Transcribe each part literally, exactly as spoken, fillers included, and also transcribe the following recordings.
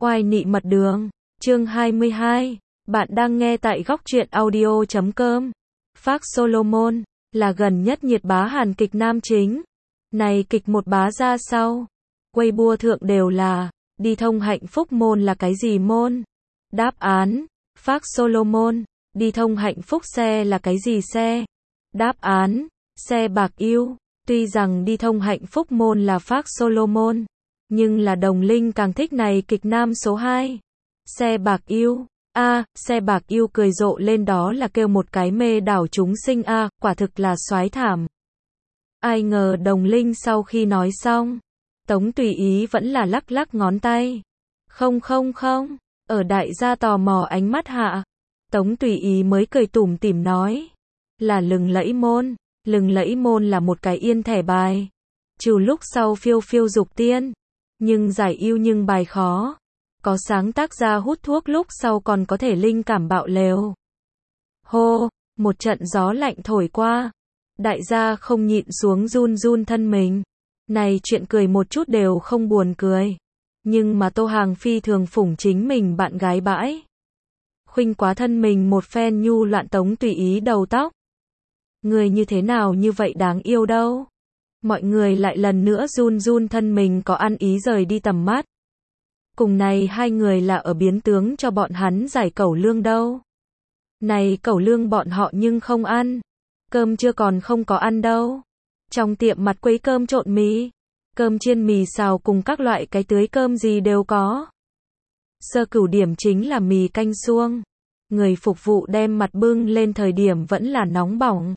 Oai nị mật đường, chương hai mươi hai. Bạn đang nghe tại góc truyện audio chấm com. Phác Solomon là gần nhất nhiệt bá hàn kịch nam chính. Này kịch một bá ra sau, Weibo thượng đều là đi thông hạnh phúc môn là cái gì môn? Đáp án: Phác Solomon. Đi thông hạnh phúc xe là cái gì xe? Đáp án: xe bạc yêu. Tuy rằng đi thông hạnh phúc môn là Phác Solomon, nhưng là Đồng Linh càng thích này kịch nam số hai. Xe bạc yêu. A, à, xe bạc yêu cười rộ lên đó là kêu một cái mê đảo chúng sinh a, à, quả thực là soái thảm. Ai ngờ Đồng Linh sau khi nói xong, Tống Tùy Ý vẫn là lắc lắc ngón tay. Không không không, ở đại gia tò mò ánh mắt hạ, Tống Tùy Ý mới cười tủm tỉm nói, là lừng lẫy môn. Lừng lẫy môn là một cái yên thẻ bài, trừ lúc sau phiêu phiêu dục tiên, nhưng giải yêu nhưng bài khó. Có sáng tác ra hút thuốc lúc sau còn có thể linh cảm bạo lều. Hô, một trận gió lạnh thổi qua, đại gia không nhịn xuống run run thân mình. Này chuyện cười một chút đều không buồn cười, nhưng mà Tô Hàng phi thường phủng chính mình bạn gái bãi. Khuynh quá thân mình một phen nhu loạn Tống Tùy Ý đầu tóc. Người như thế nào như vậy đáng yêu đâu. Mọi người lại lần nữa run run thân mình có ăn ý rời đi tầm mắt. Cùng này hai người là ở biến tướng cho bọn hắn giải cẩu lương đâu. Này cẩu lương bọn họ nhưng không ăn. Cơm chưa còn không có ăn đâu. Trong tiệm mặt quấy cơm trộn mì, cơm chiên mì xào cùng các loại cái tưới cơm gì đều có. Sơ cửu điểm chính là mì canh suông. Người phục vụ đem mặt bưng lên thời điểm vẫn là nóng bỏng.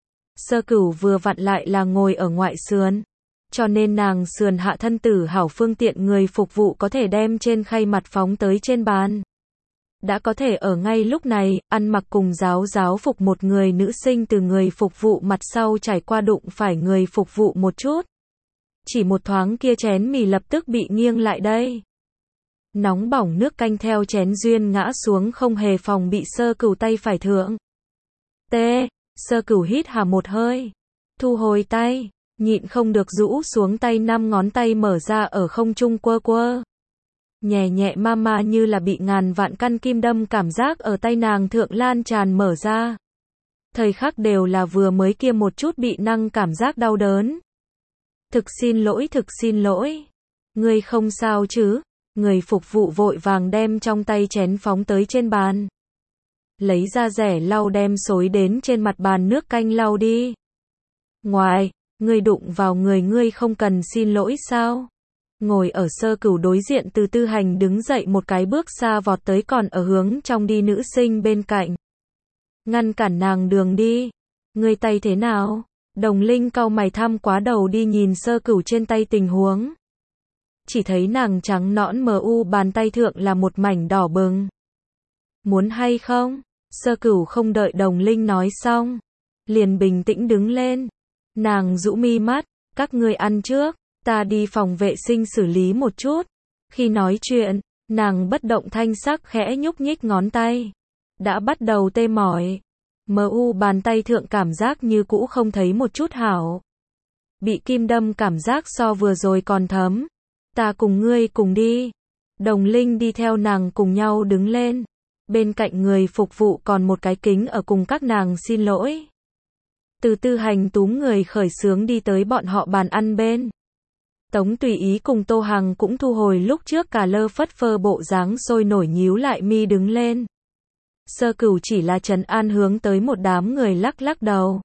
Sơ cửu vừa vặn lại là ngồi ở ngoại sườn, cho nên nàng sườn hạ thân tử hảo phương tiện người phục vụ có thể đem trên khay mặt phóng tới trên bàn. Đã có thể ở ngay lúc này, ăn mặc cùng giáo giáo phục một người nữ sinh từ người phục vụ mặt sau trải qua đụng phải người phục vụ một chút. Chỉ một thoáng kia chén mì lập tức bị nghiêng lại đây. Nóng bỏng nước canh theo chén duyên ngã xuống không hề phòng bị sơ cửu tay phải thượng. T. Sơ cửu hít hà một hơi, thu hồi tay, nhịn không được rũ xuống tay năm ngón tay mở ra ở không trung quơ quơ. Nhẹ nhẹ ma ma như là bị ngàn vạn căn kim đâm cảm giác ở tay nàng thượng lan tràn mở ra. Thời khắc đều là vừa mới kia một chút bị năng cảm giác đau đớn. Thực xin lỗi thực xin lỗi. Ngươi không sao chứ? Người phục vụ vội vàng đem trong tay chén phóng tới trên bàn. Lấy ra rẻ lau đem xối đến trên mặt bàn nước canh lau đi. Ngoài, ngươi đụng vào người ngươi không cần xin lỗi sao? Ngồi ở sơ cửu đối diện từ tư hành đứng dậy một cái bước xa vọt tới còn ở hướng trong đi nữ sinh bên cạnh. Ngăn cản nàng đường đi. Ngươi tay thế nào? Đồng Linh cau mày thăm quá đầu đi nhìn sơ cửu trên tay tình huống. Chỉ thấy nàng trắng nõn mờ u bàn tay thượng là một mảnh đỏ bừng. Muốn hay không? Sơ cửu không đợi Đồng Linh nói xong, liền bình tĩnh đứng lên. Nàng rũ mi mắt, các ngươi ăn trước, ta đi phòng vệ sinh xử lý một chút. Khi nói chuyện, nàng bất động thanh sắc khẽ nhúc nhích ngón tay. Đã bắt đầu tê mỏi. Mờ u bàn tay thượng cảm giác như cũ không thấy một chút hảo. Bị kim đâm cảm giác so vừa rồi còn thấm. Ta cùng ngươi cùng đi. Đồng Linh đi theo nàng cùng nhau đứng lên. Bên cạnh người phục vụ còn một cái kính ở cùng các nàng xin lỗi. Từ tư hành túm người khởi xướng đi tới bọn họ bàn ăn bên. Tống Tùy Ý cùng Tô Hằng cũng thu hồi lúc trước cả lơ phất phơ bộ dáng sôi nổi nhíu lại mi đứng lên. Sơ cửu chỉ là trấn an hướng tới một đám người lắc lắc đầu.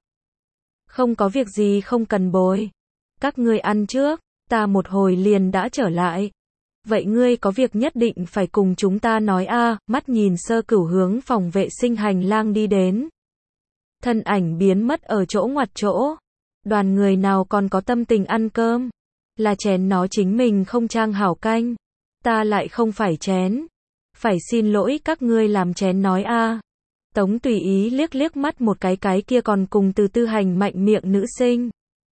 Không có việc gì không cần bồi. Các ngươi ăn trước, ta một hồi liền đã trở lại. Vậy ngươi có việc nhất định phải cùng chúng ta nói a, à, mắt nhìn sơ cửu hướng phòng vệ sinh hành lang đi đến. Thân ảnh biến mất ở chỗ ngoặt chỗ. Đoàn người nào còn có tâm tình ăn cơm. Là chén nó chính mình không trang hảo canh. Ta lại không phải chén. Phải xin lỗi các ngươi làm chén nói a. À. Tống Tùy Ý liếc liếc mắt một cái cái kia còn cùng từ tư hành mạnh miệng nữ sinh.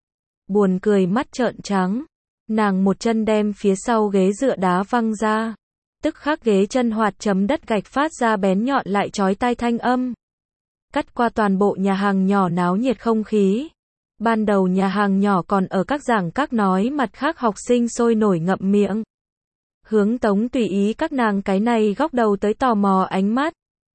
Buồn cười mắt trợn trắng. Nàng một chân đem phía sau ghế dựa đá văng ra. Tức khắc ghế chân hoạt chấm đất gạch phát ra bén nhọn lại chói tai thanh âm. Cắt qua toàn bộ nhà hàng nhỏ náo nhiệt không khí. Ban đầu nhà hàng nhỏ còn ở các giảng các nói mặt khác học sinh sôi nổi ngậm miệng. hướng Tống Tùy Ý các nàng cái này góc đầu tới tò mò ánh mắt.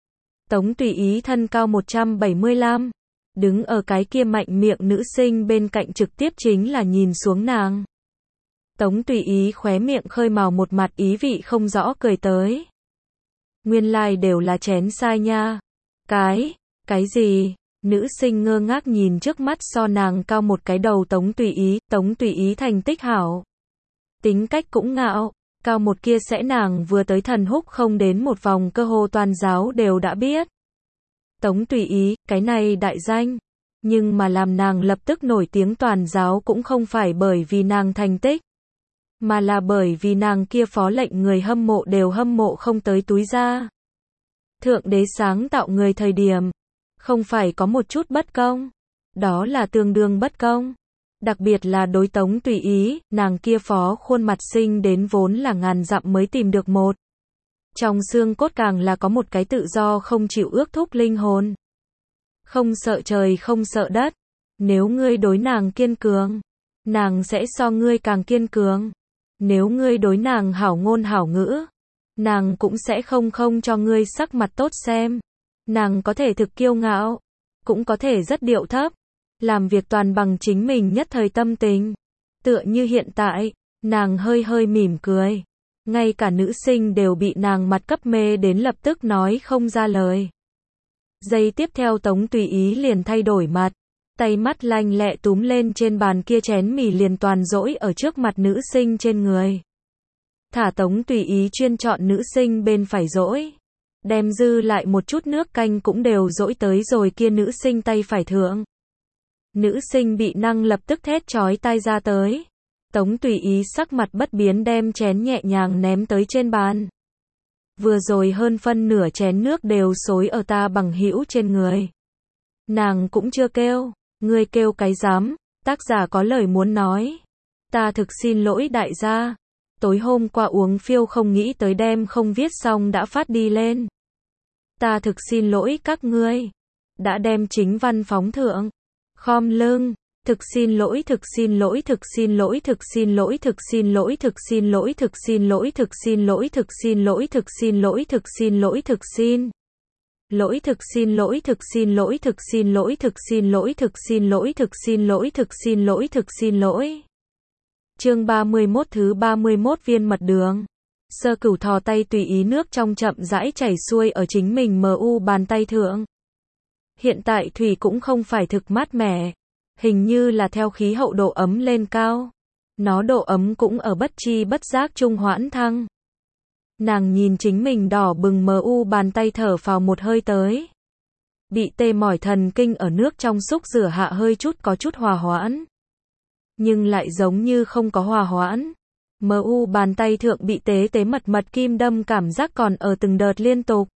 Tống Tùy Ý thân cao một trăm bảy mươi lăm, đứng ở cái kia mạnh miệng nữ sinh bên cạnh trực tiếp chính là nhìn xuống nàng. Tống Tùy Ý khóe miệng khơi mào một mặt ý vị không rõ cười tới. Nguyên lai like đều là chén sai nha. Cái, cái gì? Nữ sinh ngơ ngác nhìn trước mắt so nàng cao một cái đầu Tống Tùy Ý, Tống Tùy Ý thành tích hảo. Tính cách cũng ngạo, cao một kia sẽ nàng vừa tới thần húc không đến một vòng cơ hồ toàn giáo đều đã biết. Tống Tùy Ý, cái này đại danh. Nhưng mà làm nàng lập tức nổi tiếng toàn giáo cũng không phải bởi vì nàng thành tích, mà là bởi vì nàng kia phó lệnh người hâm mộ đều hâm mộ không tới túi ra. Thượng đế sáng tạo người thời điểm, không phải có một chút bất công, đó là tương đương bất công. Đặc biệt là đối Tống Tùy Ý, nàng kia phó khuôn mặt xinh đến vốn là ngàn dặm mới tìm được một. Trong xương cốt càng là có một cái tự do không chịu ước thúc linh hồn. Không sợ trời không sợ đất. Nếu ngươi đối nàng kiên cường, nàng sẽ so ngươi càng kiên cường. Nếu ngươi đối nàng hảo ngôn hảo ngữ, nàng cũng sẽ không không cho ngươi sắc mặt tốt xem. Nàng có thể thực kiêu ngạo, cũng có thể rất điệu thấp, làm việc toàn bằng chính mình nhất thời tâm tình. Tựa như hiện tại, nàng hơi hơi mỉm cười. Ngay cả nữ sinh đều bị nàng mặt cấp mê đến lập tức nói không ra lời. Giây tiếp theo Tống Tùy Ý liền thay đổi mặt, tay mắt lanh lẹ túm lên trên bàn kia chén mì liền toàn dỗi ở trước mặt nữ sinh trên người. Thả Tống Tùy Ý chuyên chọn nữ sinh bên phải dỗi, đem dư lại một chút nước canh cũng đều dỗi tới rồi kia nữ sinh tay phải thượng. Nữ sinh bị năng lập tức thét chói tai ra tới. Tống Tùy Ý sắc mặt bất biến đem chén nhẹ nhàng ném tới trên bàn. Vừa rồi hơn phân nửa chén nước đều xối ở ta bằng hữu trên người. Nàng cũng chưa kêu, ngươi kêu cái dám, tác giả có lời muốn nói. Ta thực xin lỗi đại gia, tối hôm qua uống phiêu không nghĩ tới đem không viết xong đã phát đi lên. Ta thực xin lỗi các ngươi, đã đem chính văn phóng thượng, khom lưng. Thực xin lỗi, thực xin lỗi, thực xin lỗi, thực xin lỗi, thực xin lỗi, thực xin lỗi, thực xin lỗi, thực xin lỗi, thực xin lỗi, thực xin lỗi, thực xin lỗi, thực xin lỗi, thực xin lỗi, thực xin lỗi, thực xin lỗi, thực xin lỗi, thực xin lỗi, thực xin lỗi, thực xin lỗi, thực xin lỗi. Chương ba mươi mốt thứ ba mươi mốt viên mật đường. Sơ Cửu thò tay tùy ý nước trong chậm rãi chảy xuôi ở chính mình mờ u bàn tay thượng. Hiện tại thủy cũng không phải thực mát mẻ. Hình như là theo khí hậu độ ấm lên cao. Nó độ ấm cũng ở bất chi bất giác trung hoãn thăng. Nàng nhìn chính mình đỏ bừng mờ u bàn tay thở phào một hơi tới. Bị tê mỏi thần kinh ở nước trong xúc rửa hạ hơi chút có chút hòa hoãn. Nhưng lại giống như không có hòa hoãn. Mờ u bàn tay thượng bị tế tế mật mật kim đâm cảm giác còn ở từng đợt liên tục.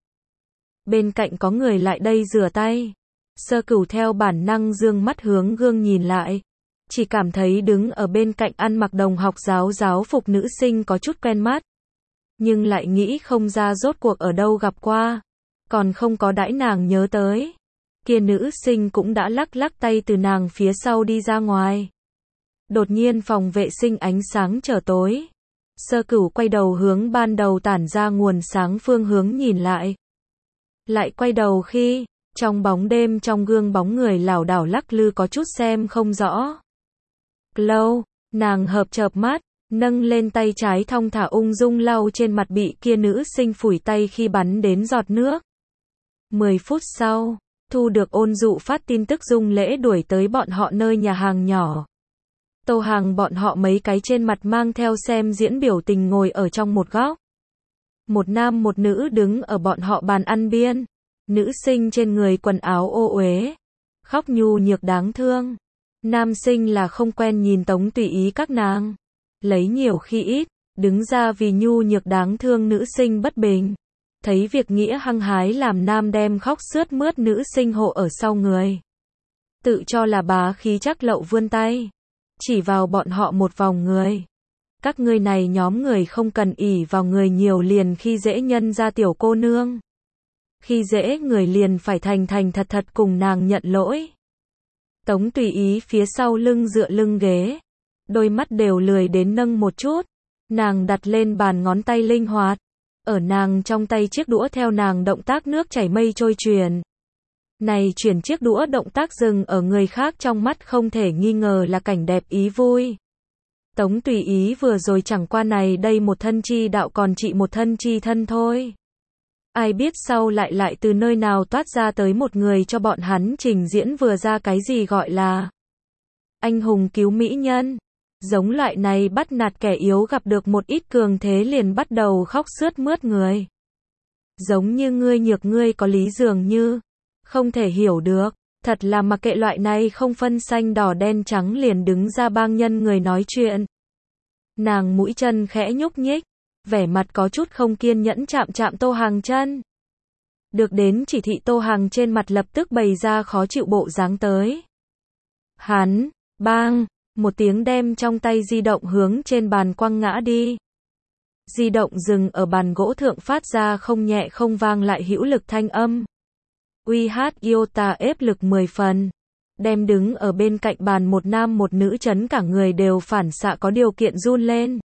Bên cạnh có người lại đây rửa tay. Sơ Cửu theo bản năng dương mắt hướng gương nhìn lại. Chỉ cảm thấy đứng ở bên cạnh ăn mặc đồng học giáo giáo phục nữ sinh có chút quen mắt. Nhưng lại nghĩ không ra rốt cuộc ở đâu gặp qua. Còn không có đãi nàng nhớ tới. Kia nữ sinh cũng đã lắc lắc tay từ nàng phía sau đi ra ngoài. Đột nhiên phòng vệ sinh ánh sáng trở tối. Sơ Cửu quay đầu hướng ban đầu tản ra nguồn sáng phương hướng nhìn lại. Lại quay đầu khi trong bóng đêm trong gương bóng người lảo đảo lắc lư có chút xem không rõ. Lâu, nàng hợp chợp mắt, nâng lên tay trái thong thả ung dung lau trên mặt bị kia nữ sinh phủi tay khi bắn đến giọt nước. Mười phút sau, thu được ôn dụ phát tin tức Dung Lễ đuổi tới bọn họ nơi nhà hàng nhỏ. Tô Hàng bọn họ mấy cái trên mặt mang theo xem diễn biểu tình ngồi ở trong một góc. Một nam một nữ đứng ở bọn họ bàn ăn biên. Nữ sinh trên người quần áo ô uế, khóc nhu nhược đáng thương. Nam sinh là không quen nhìn Tống Tùy Ý các nàng, lấy nhiều khi ít, đứng ra vì nhu nhược đáng thương nữ sinh bất bình. Thấy việc nghĩa hăng hái làm nam đem khóc sướt mướt nữ sinh hộ ở sau người. Tự cho là bá khí chắc lậu vươn tay, chỉ vào bọn họ một vòng người. Các ngươi này nhóm người không cần ỷ vào người nhiều liền khi dễ nhân ra tiểu cô nương. Khi dễ người liền phải thành thành thật thật cùng nàng nhận lỗi. Tống Tùy Ý phía sau lưng dựa lưng ghế, đôi mắt đều lười đến nâng một chút, Nàng đặt lên bàn ngón tay linh hoạt. Ở nàng trong tay chiếc đũa theo nàng động tác nước chảy mây trôi chuyển. Này chuyển chiếc đũa động tác dừng ở người khác trong mắt không thể nghi ngờ là cảnh đẹp ý vui. Tống Tùy Ý vừa rồi chẳng qua này đây một thân chi đạo còn trị một thân chi thân thôi. Ai biết sau lại lại từ nơi nào toát ra tới một người cho bọn hắn trình diễn vừa ra cái gì gọi là anh hùng cứu mỹ nhân. Giống loại này bắt nạt kẻ yếu gặp được một ít cường thế liền bắt đầu khóc sướt mướt người. Giống như ngươi nhược ngươi có lý dường như. Không thể hiểu được. Thật là mặc kệ loại này không phân xanh đỏ đen trắng liền đứng ra bang nhân người nói chuyện. Nàng mũi chân khẽ nhúc nhích. Vẻ mặt có chút không kiên nhẫn chạm chạm Tô Hằng chân. Được đến chỉ thị Tô Hằng trên mặt lập tức bày ra khó chịu bộ dáng tới. Hắn, bang, một tiếng đem trong tay di động hướng trên bàn quăng ngã đi. Di động dừng ở bàn gỗ thượng phát ra không nhẹ không vang lại hữu lực thanh âm. Uy hát iota ép lực mười phần. Đem đứng ở bên cạnh bàn một nam một nữ chấn cả người đều phản xạ có điều kiện run lên.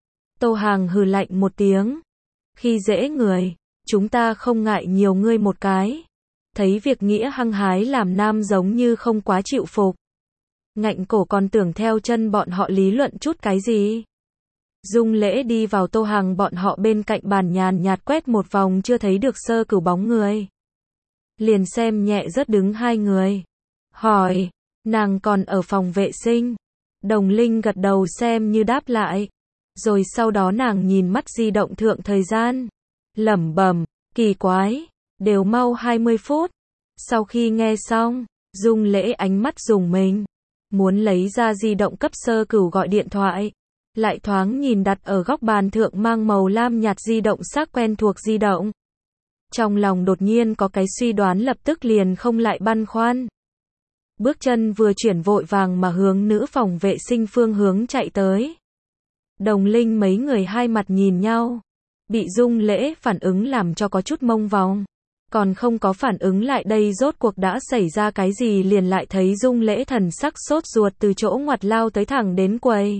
Tô Hằng hừ lạnh một tiếng. Khi dễ người, chúng ta không ngại nhiều ngươi một cái. Thấy việc nghĩa hăng hái làm nam giống như không quá chịu phục. Ngạnh cổ còn tưởng theo chân bọn họ lý luận chút cái gì. Dung Lễ đi vào Tô Hằng bọn họ bên cạnh bàn nhàn nhạt quét một vòng chưa thấy được Sơ Cửu bóng người. Liền xem nhẹ rớt đứng hai người. Hỏi, nàng còn ở phòng vệ sinh. Đồng Linh gật đầu xem như đáp lại. Rồi sau đó nàng nhìn mắt di động thượng thời gian. Lẩm bẩm, kỳ quái, đều mau hai mươi phút. Sau khi nghe xong, Dung Lễ ánh mắt rùng mình. Muốn lấy ra di động cấp Sơ Cửu gọi điện thoại. Lại thoáng nhìn đặt ở góc bàn thượng mang màu lam nhạt di động sắc quen thuộc di động. Trong lòng đột nhiên có cái suy đoán lập tức liền không lại băn khoăn. Bước chân vừa chuyển vội vàng mà hướng nữ phòng vệ sinh phương hướng chạy tới. Đồng Linh mấy người hai mặt nhìn nhau. Bị Dung Lễ phản ứng làm cho có chút mông vòng. Còn không có phản ứng lại đây rốt cuộc đã xảy ra cái gì liền lại thấy Dung Lễ thần sắc sốt ruột từ chỗ ngoặt lao tới thẳng đến quầy.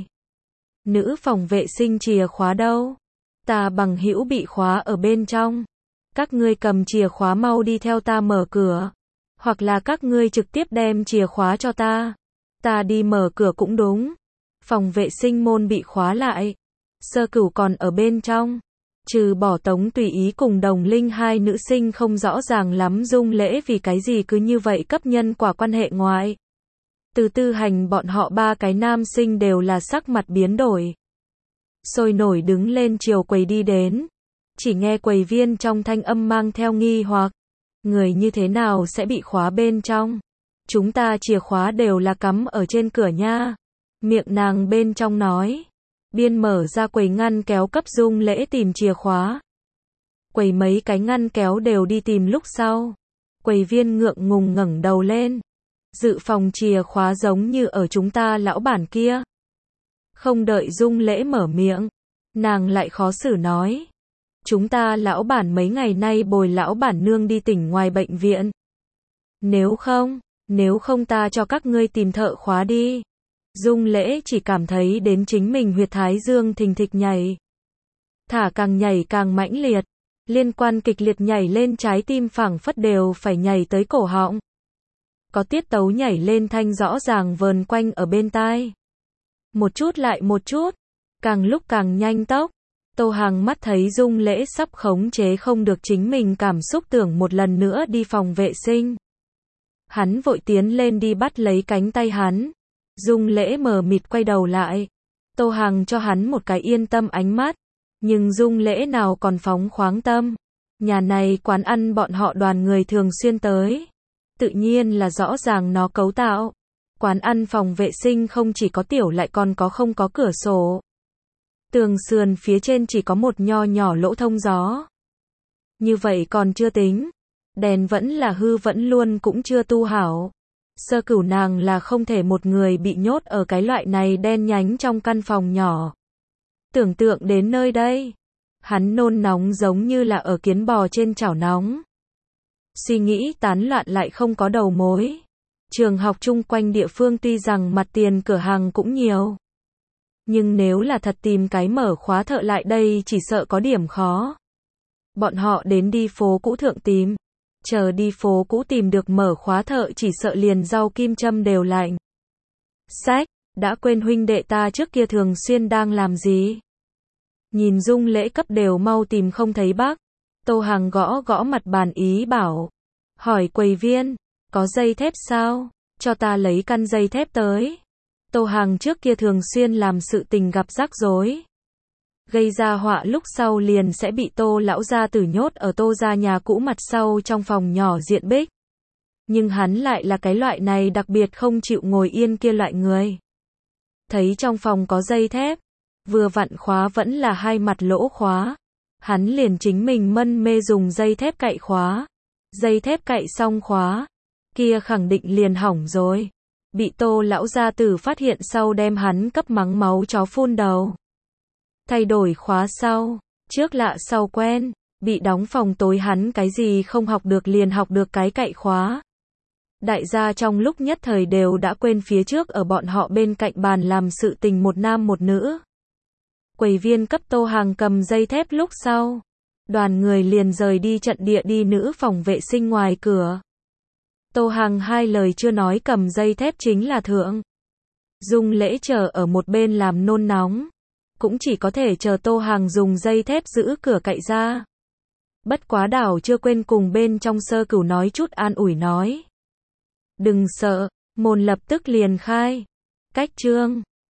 Nữ phòng vệ sinh chìa khóa đâu? Ta bằng hữu bị khóa ở bên trong. Các ngươi cầm chìa khóa mau đi theo ta mở cửa. Hoặc là các ngươi trực tiếp đem chìa khóa cho ta. Ta đi mở cửa cũng đúng. Phòng vệ sinh môn bị khóa lại. Sơ Cửu còn ở bên trong. Trừ bỏ Tống Tùy Ý cùng Đồng Linh hai nữ sinh không rõ ràng lắm Dung Lễ vì cái gì cứ như vậy cấp nhân quả quan hệ ngoại. Từ Tư Hành bọn họ ba cái nam sinh đều là sắc mặt biến đổi. Sôi nổi đứng lên chiều quầy đi đến. Chỉ nghe quầy viên trong thanh âm mang theo nghi hoặc. Người như thế nào sẽ bị khóa bên trong? Chúng ta chìa khóa đều là cắm ở trên cửa nha. Miệng nàng bên trong nói. Biên mở ra quầy ngăn kéo cấp Dung Lễ tìm chìa khóa. Quầy mấy cái ngăn kéo đều đi tìm lúc sau. Quầy viên ngượng ngùng ngẩng đầu lên. Dự phòng chìa khóa giống như ở chúng ta lão bản kia. Không đợi Dung Lễ mở miệng. Nàng lại khó xử nói. Chúng ta lão bản mấy ngày nay bồi lão bản nương đi tỉnh ngoài bệnh viện. Nếu không, nếu không ta cho các ngươi tìm thợ khóa đi. Dung Lễ chỉ cảm thấy đến chính mình huyệt thái dương thình thịch nhảy. Thả càng nhảy càng mãnh liệt. Liên quan kịch liệt nhảy lên trái tim phảng phất đều phải nhảy tới cổ họng. Có tiết tấu nhảy lên thanh rõ ràng vờn quanh ở bên tai. Một chút lại một chút. Càng lúc càng nhanh tốc. Tô Hằng mắt thấy Dung Lễ sắp khống chế không được chính mình cảm xúc tưởng một lần nữa đi phòng vệ sinh. Hắn vội tiến lên đi bắt lấy cánh tay hắn. Dung Lễ mờ mịt quay đầu lại. Tô Hằng cho hắn một cái yên tâm ánh mắt. Nhưng Dung Lễ nào còn phóng khoáng tâm. Nhà này quán ăn bọn họ đoàn người thường xuyên tới. Tự nhiên là rõ ràng nó cấu tạo. Quán ăn phòng vệ sinh không chỉ có tiểu lại còn có không có cửa sổ. Tường sườn phía trên chỉ có một nho nhỏ lỗ thông gió. Như vậy còn chưa tính. Đèn vẫn là hư vẫn luôn cũng chưa tu hảo. Sơ Cửu nàng là không thể một người bị nhốt ở cái loại này đen nhánh trong căn phòng nhỏ. Tưởng tượng đến nơi đây. Hắn nôn nóng giống như là ở kiến bò trên chảo nóng. Suy nghĩ tán loạn lại không có đầu mối. Trường học chung quanh địa phương tuy rằng mặt tiền cửa hàng cũng nhiều. Nhưng nếu là thật tìm cái mở khóa thợ lại đây chỉ sợ có điểm khó. Bọn họ đến đi phố cũ thượng tìm. Chờ đi phố cũ tìm được mở khóa thợ chỉ sợ liền rau kim châm đều lạnh. Sách, đã quên huynh đệ ta trước kia thường xuyên đang làm gì. Nhìn Dung Lễ cấp đều mau tìm không thấy bác. Tô Hằng gõ gõ mặt bàn ý bảo. Hỏi quầy viên, có dây thép sao? Cho ta lấy căn dây thép tới. Tô Hằng trước kia thường xuyên làm sự tình gặp rắc rối. Gây ra họa lúc sau liền sẽ bị Tô lão gia tử nhốt ở Tô gia nhà cũ mặt sau trong phòng nhỏ diện bích. Nhưng hắn lại là cái loại này đặc biệt không chịu ngồi yên kia loại người. Thấy trong phòng có dây thép, vừa vặn khóa vẫn là hai mặt lỗ khóa. Hắn liền chính mình mân mê dùng dây thép cạy khóa. Dây thép cạy xong khóa, kia khẳng định liền hỏng rồi. Bị Tô lão gia tử phát hiện sau đem hắn cấp mắng máu chó phun đầu. Thay đổi khóa sau, trước lạ sau quen, bị đóng phòng tối hắn cái gì không học được liền học được cái cạy khóa. Đại gia trong lúc nhất thời đều đã quên phía trước ở bọn họ bên cạnh bàn làm sự tình một nam một nữ. Quầy viên cấp Tô Hằng cầm dây thép lúc sau. Đoàn người liền rời đi trận địa đi nữ phòng vệ sinh ngoài cửa. Tô Hằng hai lời chưa nói cầm dây thép chính là thượng. Dung Lễ chờ ở một bên làm nôn nóng. Cũng chỉ có thể chờ Tô Hằng dùng dây thép giữ cửa cậy ra. Bất quá đảo chưa quên cùng bên trong Sơ Cửu nói chút an ủi nói. Đừng sợ, môn lập tức liền khai. Cách trương,